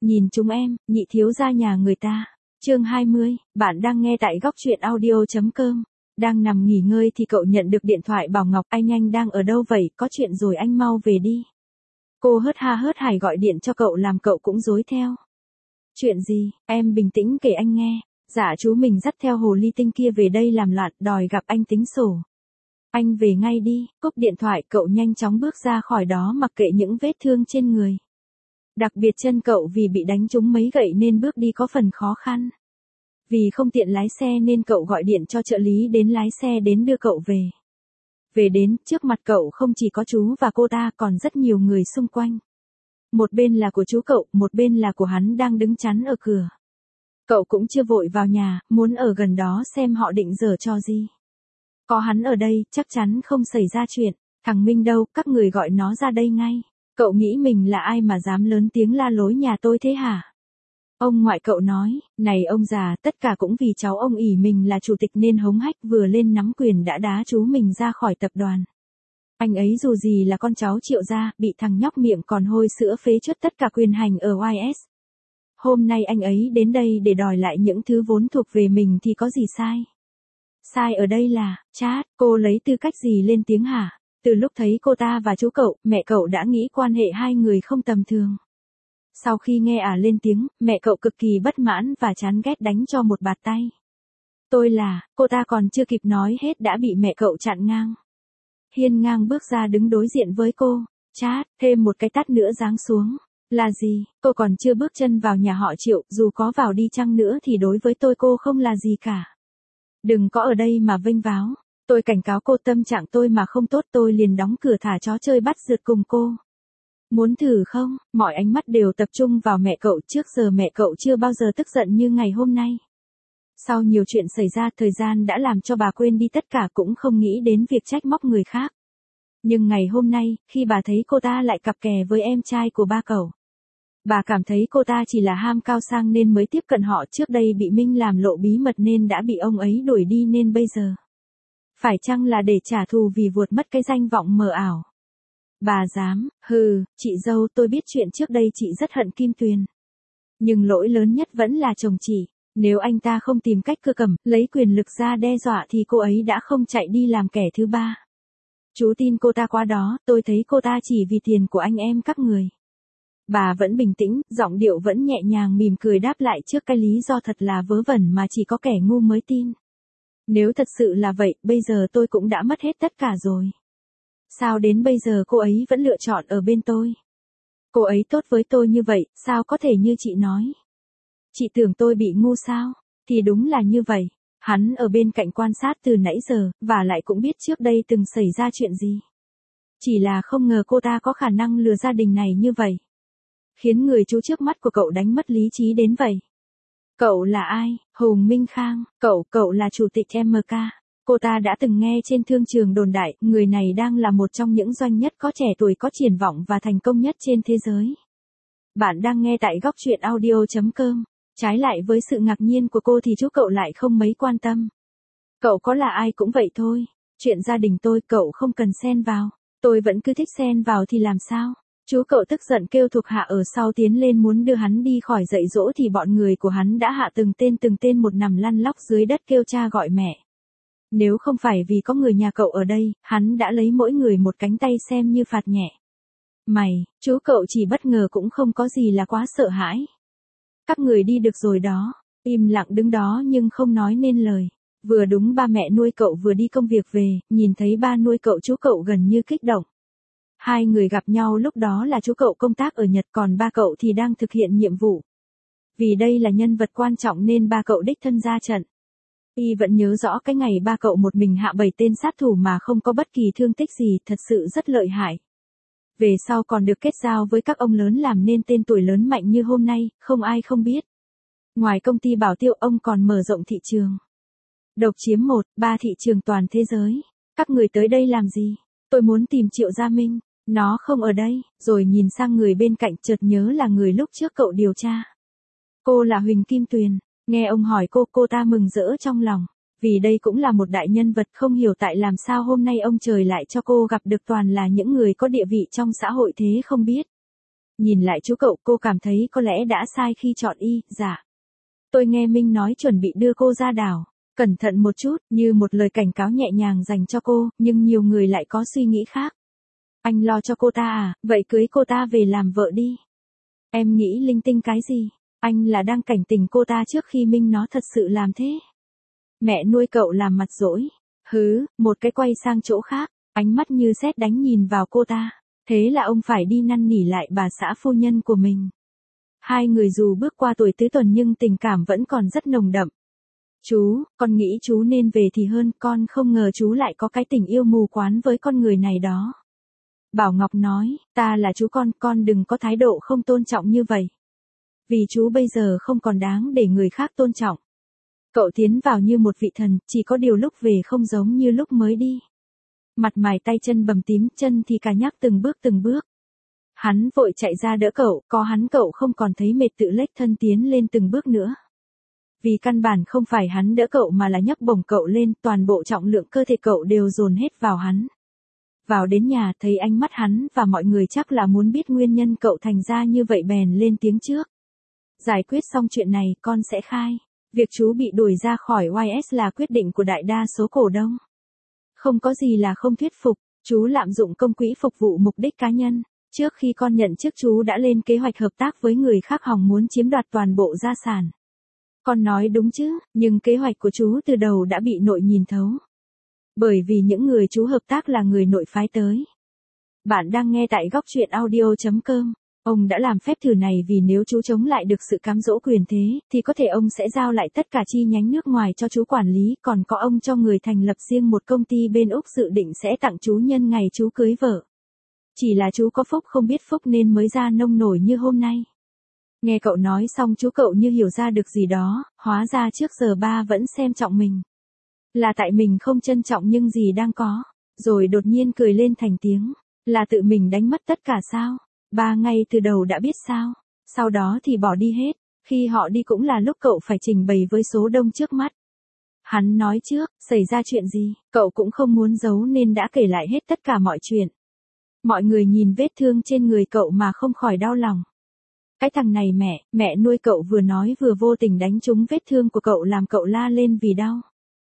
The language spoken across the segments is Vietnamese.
Nhìn chúng em, nhị thiếu gia nhà người ta. Chương 20, bạn đang nghe tại góc truyện audio.com. Đang nằm nghỉ ngơi thì cậu nhận được điện thoại bảo Ngọc, anh đang ở đâu vậy, có chuyện rồi anh mau về đi. Cô hớt ha hớt hải gọi điện cho cậu làm cậu cũng rối theo. Chuyện gì, em bình tĩnh kể anh nghe. Dạ chú mình dắt theo hồ ly tinh kia về đây làm loạn, đòi gặp anh tính sổ. Anh về ngay đi, cúp điện thoại cậu nhanh chóng bước ra khỏi đó mặc kệ những vết thương trên người. Đặc biệt chân cậu vì bị đánh trúng mấy gậy nên bước đi có phần khó khăn. Vì không tiện lái xe nên cậu gọi điện cho trợ lý đến lái xe đến đưa cậu về. Về đến, trước mặt cậu không chỉ có chú và cô ta còn rất nhiều người xung quanh. Một bên là của chú cậu, một bên là của hắn đang đứng chắn ở cửa. Cậu cũng chưa vội vào nhà, muốn ở gần đó xem họ định giở trò gì. Có hắn ở đây, chắc chắn không xảy ra chuyện. Thằng Minh đâu, các người gọi nó ra đây ngay. Cậu nghĩ mình là ai mà dám lớn tiếng la lối nhà tôi thế hả? Ông ngoại cậu nói, này ông già, tất cả cũng vì cháu ông ỷ mình là chủ tịch nên hống hách vừa lên nắm quyền đã đá chú mình ra khỏi tập đoàn. Anh ấy dù gì là con cháu Triệu gia, bị thằng nhóc miệng còn hôi sữa phế truất tất cả quyền hành ở YS. Hôm nay anh ấy đến đây để đòi lại những thứ vốn thuộc về mình thì có gì sai? Sai ở đây là, Chát, cô lấy tư cách gì lên tiếng hả? Từ lúc thấy cô ta và chú cậu, mẹ cậu đã nghĩ quan hệ hai người không tầm thường. Sau khi nghe lên tiếng, mẹ cậu cực kỳ bất mãn và chán ghét đánh cho một bạt tay. Cô ta còn chưa kịp nói hết đã bị mẹ cậu chặn ngang. Hiên ngang bước ra đứng đối diện với cô, Chát, thêm một cái tát nữa giáng xuống. Là gì, cô còn chưa bước chân vào nhà họ Triệu, dù có vào đi chăng nữa thì đối với tôi cô không là gì cả. Đừng có ở đây mà vênh váo. Tôi cảnh cáo cô, tâm trạng tôi mà không tốt tôi liền đóng cửa thả chó chơi bắt rượt cùng cô. Muốn thử không? Mọi ánh mắt đều tập trung vào mẹ cậu, trước giờ mẹ cậu chưa bao giờ tức giận như ngày hôm nay. Sau nhiều chuyện xảy ra, thời gian đã làm cho bà quên đi tất cả, cũng không nghĩ đến việc trách móc người khác. Nhưng ngày hôm nay, khi bà thấy cô ta lại cặp kè với em trai của ba cậu, bà cảm thấy cô ta chỉ là ham cao sang nên mới tiếp cận họ, trước đây bị Minh làm lộ bí mật nên đã bị ông ấy đuổi đi nên bây giờ. Phải chăng là để trả thù vì vuột mất cái danh vọng mờ ảo? Bà dám, chị dâu, tôi biết chuyện trước đây chị rất hận Kim Tuyền. Nhưng lỗi lớn nhất vẫn là chồng chị. Nếu anh ta không tìm cách cưa cầm, lấy quyền lực ra đe dọa thì cô ấy đã không chạy đi làm kẻ thứ ba. Chú tin cô ta quá đó, tôi thấy cô ta chỉ vì tiền của anh em các người. Bà vẫn bình tĩnh, giọng điệu vẫn nhẹ nhàng mỉm cười đáp lại trước cái lý do thật là vớ vẩn mà chỉ có kẻ ngu mới tin. Nếu thật sự là vậy, bây giờ tôi cũng đã mất hết tất cả rồi. Sao đến bây giờ cô ấy vẫn lựa chọn ở bên tôi? Cô ấy tốt với tôi như vậy, sao có thể như chị nói? Chị tưởng tôi bị ngu sao? Thì đúng là như vậy. Hắn ở bên cạnh quan sát từ nãy giờ, và lại cũng biết trước đây từng xảy ra chuyện gì. Chỉ là không ngờ cô ta có khả năng lừa gia đình này như vậy. Khiến người chú trước mắt của cậu đánh mất lý trí đến vậy. Cậu là ai? Hùng Minh Khang, cậu là chủ tịch MK. Cô ta đã từng nghe trên thương trường đồn đại, người này đang là một trong những doanh nhất có trẻ tuổi có triển vọng và thành công nhất trên thế giới. Bạn đang nghe tại góc truyện audio.com. Trái lại với sự ngạc nhiên của cô thì chú cậu lại không mấy quan tâm. Cậu có là ai cũng vậy thôi. Chuyện gia đình tôi cậu không cần xen vào. Tôi vẫn cứ thích xen vào thì làm sao? Chú cậu tức giận kêu thuộc hạ ở sau tiến lên muốn đưa hắn đi khỏi dạy dỗ thì bọn người của hắn đã hạ từng tên một nằm lăn lóc dưới đất kêu cha gọi mẹ. Nếu không phải vì có người nhà cậu ở đây, hắn đã lấy mỗi người một cánh tay xem như phạt nhẹ. Chú cậu chỉ bất ngờ cũng không có gì là quá sợ hãi. Các người đi được rồi đó. Im lặng đứng đó nhưng không nói nên lời. Vừa đúng ba mẹ nuôi cậu vừa đi công việc về, nhìn thấy ba nuôi cậu chú cậu gần như kích động. Hai người gặp nhau lúc đó là chú cậu công tác ở Nhật còn ba cậu thì đang thực hiện nhiệm vụ. Vì đây là nhân vật quan trọng nên ba cậu đích thân ra trận. Y vẫn nhớ rõ cái ngày ba cậu một mình hạ 7 tên sát thủ mà không có bất kỳ thương tích gì, thật sự rất lợi hại. Về sau còn được kết giao với các ông lớn làm nên tên tuổi lớn mạnh như hôm nay, không ai không biết. Ngoài công ty bảo tiêu ông còn mở rộng thị trường. Độc chiếm 1/3 thị trường toàn thế giới. Các người tới đây làm gì? Tôi muốn tìm Triệu Gia Minh. Nó không ở đây, rồi nhìn sang người bên cạnh chợt nhớ là người lúc trước cậu điều tra. Cô là Huỳnh Kim Tuyền. Nghe ông hỏi cô ta mừng rỡ trong lòng. Vì đây cũng là một đại nhân vật, không hiểu tại làm sao hôm nay ông trời lại cho cô gặp được toàn là những người có địa vị trong xã hội thế không biết. Nhìn lại chú cậu, cô cảm thấy có lẽ đã sai khi chọn y. Dạ. Tôi nghe Minh nói chuẩn bị đưa cô ra đảo. Cẩn thận một chút, như một lời cảnh cáo nhẹ nhàng dành cho cô, nhưng nhiều người lại có suy nghĩ khác. Anh lo cho cô ta à, vậy cưới cô ta về làm vợ đi. Em nghĩ linh tinh cái gì? Anh là đang cảnh tỉnh cô ta trước khi Minh nó thật sự làm thế. Mẹ nuôi cậu làm mặt dỗi. Hứ, một cái quay sang chỗ khác, ánh mắt như sét đánh nhìn vào cô ta. Thế là ông phải đi năn nỉ lại bà xã phu nhân của mình. Hai người dù bước qua tuổi tứ tuần nhưng tình cảm vẫn còn rất nồng đậm. Chú, con nghĩ chú nên về thì hơn, con không ngờ chú lại có cái tình yêu mù quáng với con người này đó. Bảo Ngọc nói, ta là chú con đừng có thái độ không tôn trọng như vậy. Vì chú bây giờ không còn đáng để người khác tôn trọng. Cậu tiến vào như một vị thần, chỉ có điều lúc về không giống như lúc mới đi. Mặt mày tay chân bầm tím, chân thì cà nhắc từng bước. Hắn vội chạy ra đỡ cậu, có hắn cậu không còn thấy mệt tự lếch thân tiến lên từng bước nữa. Vì căn bản không phải hắn đỡ cậu mà là nhấc bổng cậu lên, toàn bộ trọng lượng cơ thể cậu đều dồn hết vào hắn. Vào đến nhà thấy ánh mắt hắn và mọi người chắc là muốn biết nguyên nhân cậu thành ra như vậy bèn lên tiếng trước. Giải quyết xong chuyện này con sẽ khai. Việc chú bị đuổi ra khỏi YS là quyết định của đại đa số cổ đông. Không có gì là không thuyết phục, chú lạm dụng công quỹ phục vụ mục đích cá nhân. Trước khi con nhận chức chú đã lên kế hoạch hợp tác với người khác hòng muốn chiếm đoạt toàn bộ gia sản. Con nói đúng chứ, nhưng kế hoạch của chú từ đầu đã bị nội nhìn thấu. Bởi vì những người chú hợp tác là người nội phái tới. Bạn đang nghe tại góc truyện audio.com. Ông đã làm phép thử này vì nếu chú chống lại được sự cám dỗ quyền thế, thì có thể ông sẽ giao lại tất cả chi nhánh nước ngoài cho chú quản lý, còn có ông cho người thành lập riêng một công ty bên Úc dự định sẽ tặng chú nhân ngày chú cưới vợ. Chỉ là chú có phúc không biết phúc nên mới ra nông nổi như hôm nay. Nghe cậu nói xong chú cậu như hiểu ra được gì đó, hóa ra trước giờ ba vẫn xem trọng mình. Là tại mình không trân trọng nhưng gì đang có, rồi đột nhiên cười lên thành tiếng, là tự mình đánh mất tất cả sao? Ba ngay từ đầu đã biết sao, sau đó thì bỏ đi hết, khi họ đi cũng là lúc cậu phải trình bày với số đông trước mắt. Hắn nói trước, xảy ra chuyện gì, cậu cũng không muốn giấu nên đã kể lại hết tất cả mọi chuyện. Mọi người nhìn vết thương trên người cậu mà không khỏi đau lòng. Cái thằng này mẹ nuôi cậu vừa nói vừa vô tình đánh trúng vết thương của cậu làm cậu la lên vì đau.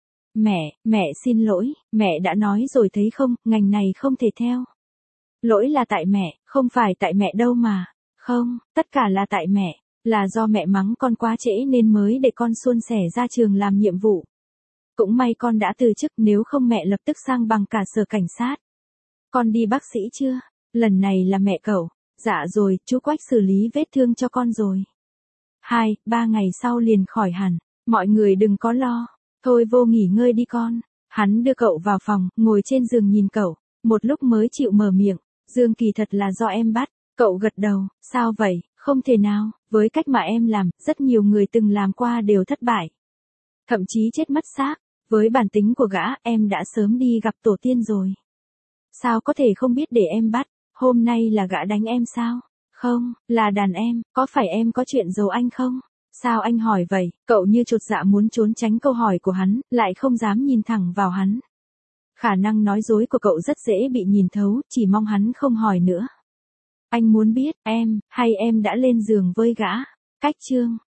Mẹ xin lỗi, mẹ đã nói rồi thấy không, ngành này không thể theo. Lỗi là tại mẹ, không phải tại mẹ đâu mà. Không, tất cả là tại mẹ, là do mẹ mắng con quá trễ nên mới để con suôn sẻ ra trường làm nhiệm vụ. Cũng may con đã từ chức, nếu không mẹ lập tức sang bằng cả sở cảnh sát. Con đi bác sĩ chưa? Lần này là mẹ cậu. Dạ rồi, chú Quách xử lý vết thương cho con rồi. 2-3 ngày sau liền khỏi hẳn. Mọi người đừng có lo. Thôi vô nghỉ ngơi đi con. Hắn đưa cậu vào phòng, ngồi trên giường nhìn cậu. Một lúc mới chịu mở miệng. Dương Kỳ thật là do em bắt. Cậu gật đầu. Sao vậy? Không thể nào. Với cách mà em làm, rất nhiều người từng làm qua đều thất bại. Thậm chí chết mất xác. Với bản tính của gã, em đã sớm đi gặp tổ tiên rồi. Sao có thể không biết để em bắt? Hôm nay là gã đánh em sao? Không, là đàn em, có phải em có chuyện giấu anh không? Sao anh hỏi vậy? Cậu như chột dạ muốn trốn tránh câu hỏi của hắn, lại không dám nhìn thẳng vào hắn. Khả năng nói dối của cậu rất dễ bị nhìn thấu, chỉ mong hắn không hỏi nữa. Anh muốn biết, em, hay em đã lên giường với gã? Cách chương.